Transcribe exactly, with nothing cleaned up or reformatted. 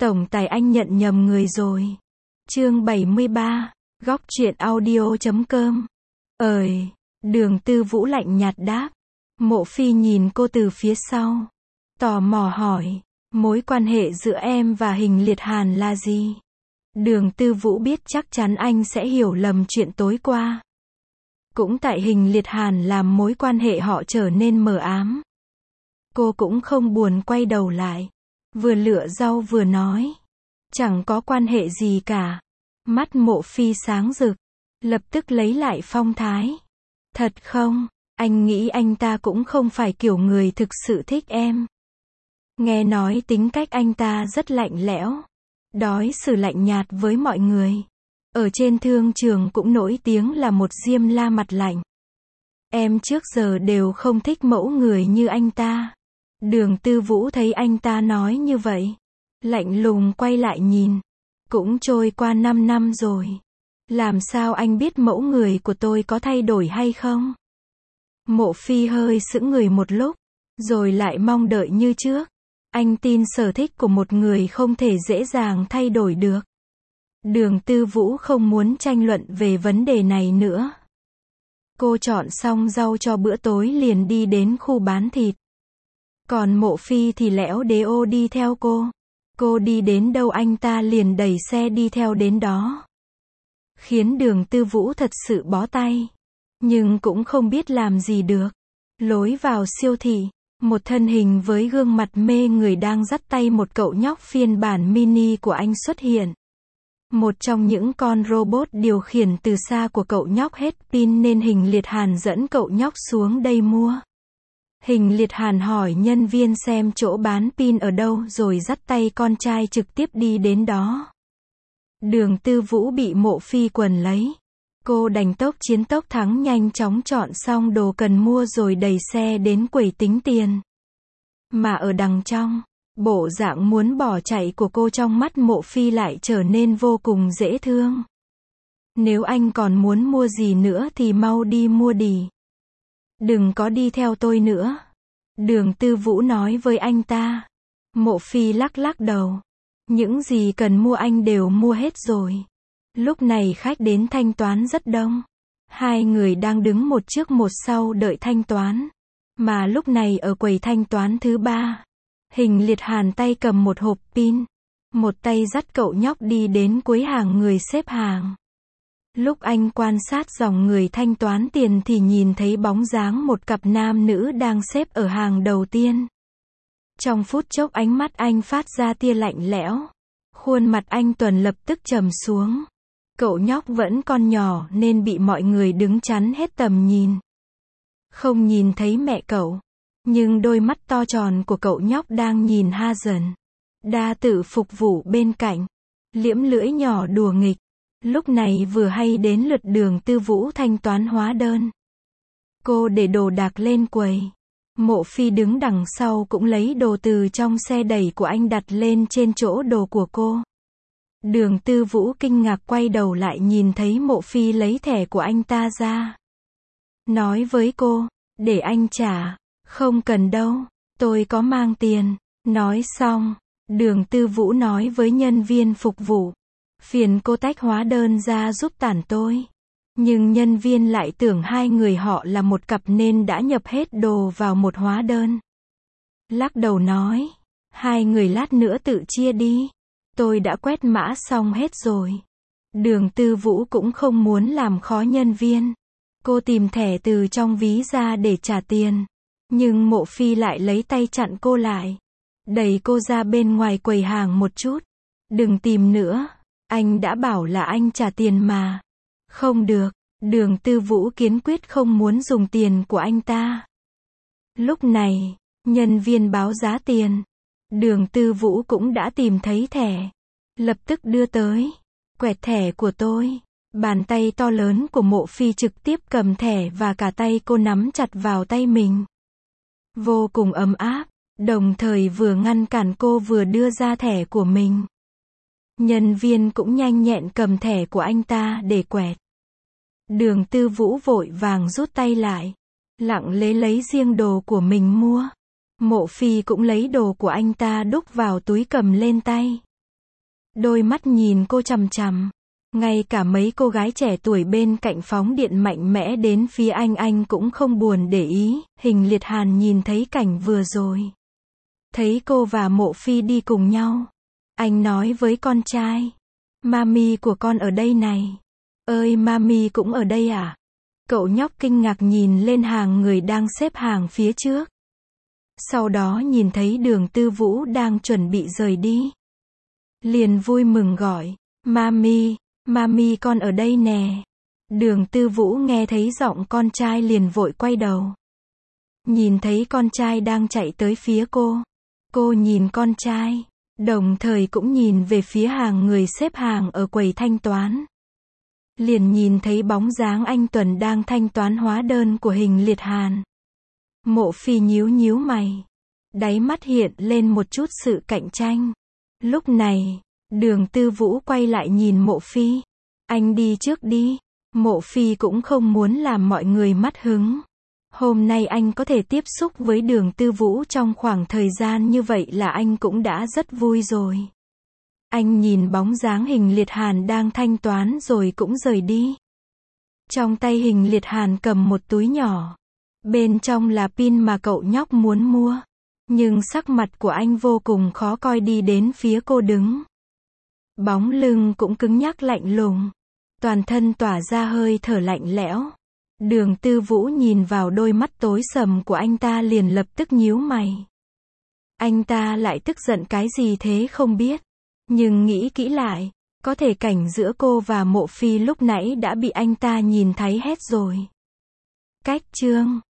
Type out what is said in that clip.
Tổng tài anh nhận nhầm người rồi. Chương bảy mươi ba, góc truyện audio chấm com. Ơi, Đường Tư Vũ lạnh nhạt đáp. Mộ Phi nhìn cô từ phía sau. Tò mò hỏi, mối quan hệ giữa em và Hình Liệt Hàn là gì? Đường Tư Vũ biết chắc chắn anh sẽ hiểu lầm chuyện tối qua. Cũng tại Hình Liệt Hàn làm mối quan hệ họ trở nên mờ ám. Cô cũng không buồn quay đầu lại. Vừa lựa rau vừa nói. Chẳng có quan hệ gì cả. Mắt Mộ Phi sáng rực. Lập tức lấy lại phong thái. Thật không? Anh nghĩ anh ta cũng không phải kiểu người thực sự thích em. Nghe nói tính cách anh ta rất lạnh lẽo. Đối xử lạnh nhạt với mọi người. Ở trên thương trường cũng nổi tiếng là một diêm la mặt lạnh. Em trước giờ đều không thích mẫu người như anh ta. Đường Tư Vũ thấy anh ta nói như vậy. Lạnh lùng quay lại nhìn. Cũng trôi qua năm năm rồi. Làm sao anh biết mẫu người của tôi có thay đổi hay không? Mộ Phi hơi sững người một lúc. Rồi lại mong đợi như trước. Anh tin sở thích của một người không thể dễ dàng thay đổi được. Đường Tư Vũ không muốn tranh luận về vấn đề này nữa. Cô chọn xong rau cho bữa tối liền đi đến khu bán thịt. Còn Mộ Phi thì lẽo đẽo đi theo cô. Cô đi đến đâu anh ta liền đẩy xe đi theo đến đó. Khiến Đường Tư Vũ thật sự bó tay. Nhưng cũng không biết làm gì được. Lối vào siêu thị, một thân hình với gương mặt mê người đang dắt tay một cậu nhóc phiên bản mini của anh xuất hiện. Một trong những con robot điều khiển từ xa của cậu nhóc hết pin nên Hình Liệt Hàn dẫn cậu nhóc xuống đây mua. Hình Liệt Hàn hỏi nhân viên xem chỗ bán pin ở đâu rồi dắt tay con trai trực tiếp đi đến đó. Đường Tư Vũ bị Mộ Phi quần lấy. Cô đành tốc chiến tốc thắng nhanh chóng chọn xong đồ cần mua rồi đẩy xe đến quầy tính tiền. Mà ở đằng trong, bộ dạng muốn bỏ chạy của cô trong mắt Mộ Phi lại trở nên vô cùng dễ thương. Nếu anh còn muốn mua gì nữa thì mau đi mua đi. Đừng có đi theo tôi nữa. Đường Tư Vũ nói với anh ta. Mộ Phi lắc lắc đầu. Những gì cần mua anh đều mua hết rồi. Lúc này khách đến thanh toán rất đông. Hai người đang đứng một trước một sau đợi thanh toán. Mà lúc này ở quầy thanh toán thứ ba, Hình Liệt Hàn tay cầm một hộp pin. Một tay dắt cậu nhóc đi đến cuối hàng người xếp hàng. Lúc anh quan sát dòng người thanh toán tiền thì nhìn thấy bóng dáng một cặp nam nữ đang xếp ở hàng đầu tiên. Trong phút chốc ánh mắt anh phát ra tia lạnh lẽo. Khuôn mặt anh Tuần lập tức trầm xuống. Cậu nhóc vẫn còn nhỏ nên bị mọi người đứng chắn hết tầm nhìn. Không nhìn thấy mẹ cậu. Nhưng đôi mắt to tròn của cậu nhóc đang nhìn Ha Dần. Đa tự phục vụ bên cạnh. Liễm lưỡi nhỏ đùa nghịch. Lúc này vừa hay đến lượt Đường Tư Vũ thanh toán hóa đơn. Cô để đồ đạc lên quầy. Mộ Phi đứng đằng sau cũng lấy đồ từ trong xe đẩy của anh đặt lên trên chỗ đồ của cô. Đường Tư Vũ kinh ngạc quay đầu lại nhìn thấy Mộ Phi lấy thẻ của anh ta ra. Nói với cô, để anh trả. Không cần đâu, tôi có mang tiền. Nói xong, Đường Tư Vũ nói với nhân viên phục vụ. Phiền cô tách hóa đơn ra giúp tản tôi. Nhưng nhân viên lại tưởng hai người họ là một cặp nên đã nhập hết đồ vào một hóa đơn. Lắc đầu nói, hai người lát nữa tự chia đi. Tôi đã quét mã xong hết rồi. Đường Tư Vũ cũng không muốn làm khó nhân viên. Cô tìm thẻ từ trong ví ra để trả tiền. Nhưng Mộ Phi lại lấy tay chặn cô lại. Đẩy cô ra bên ngoài quầy hàng một chút. Đừng tìm nữa. Anh đã bảo là anh trả tiền mà. Không được. Đường Tư Vũ kiên quyết không muốn dùng tiền của anh ta. Lúc này, nhân viên báo giá tiền. Đường Tư Vũ cũng đã tìm thấy thẻ. Lập tức đưa tới. Quẹt thẻ của tôi. Bàn tay to lớn của Mộ Phi trực tiếp cầm thẻ và cả tay cô nắm chặt vào tay mình. Vô cùng ấm áp. Đồng thời vừa ngăn cản cô vừa đưa ra thẻ của mình. Nhân viên cũng nhanh nhẹn cầm thẻ của anh ta để quẹt. Đường Tư Vũ vội vàng rút tay lại. Lặng lẽ lấy riêng đồ của mình mua. Mộ Phi cũng lấy đồ của anh ta đúc vào túi cầm lên tay. Đôi mắt nhìn cô chằm chằm. Ngay cả mấy cô gái trẻ tuổi bên cạnh phóng điện mạnh mẽ đến phía anh anh cũng không buồn để ý. Hình Liệt Hàn nhìn thấy cảnh vừa rồi. Thấy cô và Mộ Phi đi cùng nhau. Anh nói với con trai. Mami của con ở đây này. Ơi mami cũng ở đây à? Cậu nhóc kinh ngạc nhìn lên hàng người đang xếp hàng phía trước. Sau đó nhìn thấy Đường Tư Vũ đang chuẩn bị rời đi. Liền vui mừng gọi. Mami, mami con ở đây nè. Đường Tư Vũ nghe thấy giọng con trai liền vội quay đầu. Nhìn thấy con trai đang chạy tới phía cô. Cô nhìn con trai, đồng thời cũng nhìn về phía hàng người xếp hàng ở quầy thanh toán. Liền nhìn thấy bóng dáng anh Tuần đang thanh toán hóa đơn của Hình Liệt Hàn. Mộ Phi nhíu nhíu mày. Đáy mắt hiện lên một chút sự cạnh tranh. Lúc này, Đường Tư Vũ quay lại nhìn Mộ Phi. Anh đi trước đi. Mộ Phi cũng không muốn làm mọi người mất hứng. Hôm nay anh có thể tiếp xúc với Đường Tư Vũ trong khoảng thời gian như vậy là anh cũng đã rất vui rồi. Anh nhìn bóng dáng Hình Liệt Hàn đang thanh toán rồi cũng rời đi. Trong tay Hình Liệt Hàn cầm một túi nhỏ. Bên trong là pin mà cậu nhóc muốn mua. Nhưng sắc mặt của anh vô cùng khó coi đi đến phía cô đứng. Bóng lưng cũng cứng nhắc lạnh lùng. Toàn thân tỏa ra hơi thở lạnh lẽo. Đường Tư Vũ nhìn vào đôi mắt tối sầm của anh ta liền lập tức nhíu mày. Anh ta lại tức giận cái gì thế không biết. Nhưng nghĩ kỹ lại, có thể cảnh giữa cô và Mộ Phi lúc nãy đã bị anh ta nhìn thấy hết rồi. Cách chương